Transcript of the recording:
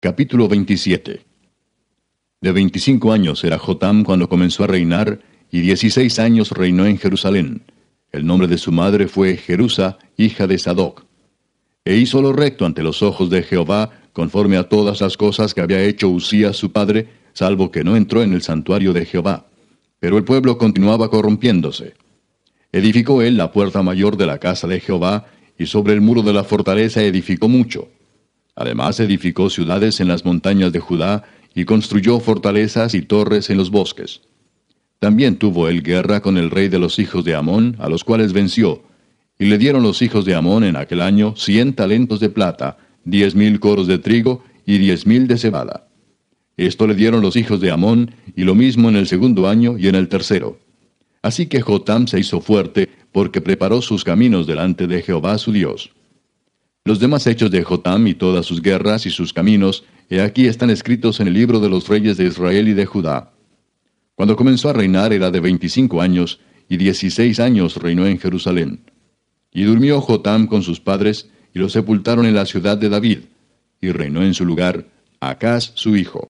Capítulo 27. De 25 años era Jotam cuando comenzó a reinar, y 16 años reinó en Jerusalén. El nombre de su madre fue Jerusa, hija de Sadoc. E hizo lo recto ante los ojos de Jehová, conforme a todas las cosas que había hecho Usías su padre, salvo que no entró en el santuario de Jehová. Pero el pueblo continuaba corrompiéndose. Edificó él la puerta mayor de la casa de Jehová, y sobre el muro de la fortaleza edificó mucho. Además edificó ciudades en las montañas de Judá, y construyó fortalezas y torres en los bosques. También tuvo él guerra con el rey de los hijos de Amón, a los cuales venció, y le dieron los hijos de Amón en aquel año 100 talentos de plata, 10,000 coros de trigo y 10,000 de cebada. Esto le dieron los hijos de Amón, y lo mismo en el segundo año y en el tercero. Así que Jotam se hizo fuerte, porque preparó sus caminos delante de Jehová su Dios. Los demás hechos de Jotam y todas sus guerras y sus caminos, he aquí están escritos en el libro de los reyes de Israel y de Judá. Cuando comenzó a reinar era de 25 años, y 16 años reinó en Jerusalén. Y durmió Jotam con sus padres, y lo sepultaron en la ciudad de David, y reinó en su lugar Acaz su hijo.